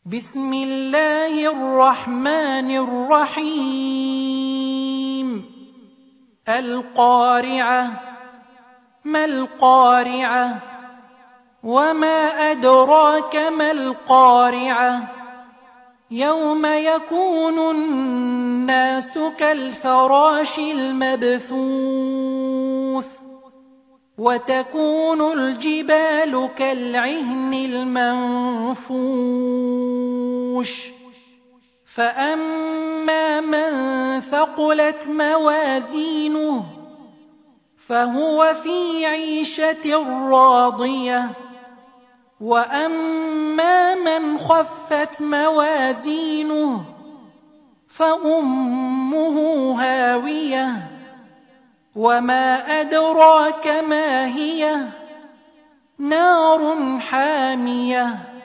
بسم الله الرحمن الرحيم القارعة ما القارعة وما أدراك ما القارعة يوم يكون الناس كالفراش المبثوث وتكون الجبال كالعهن المنفوش فأما من ثقلت موازينه فهو في عيشة راضية وأما من خفت موازينه فأمه هاوية وما أدراك ما هي نار حامية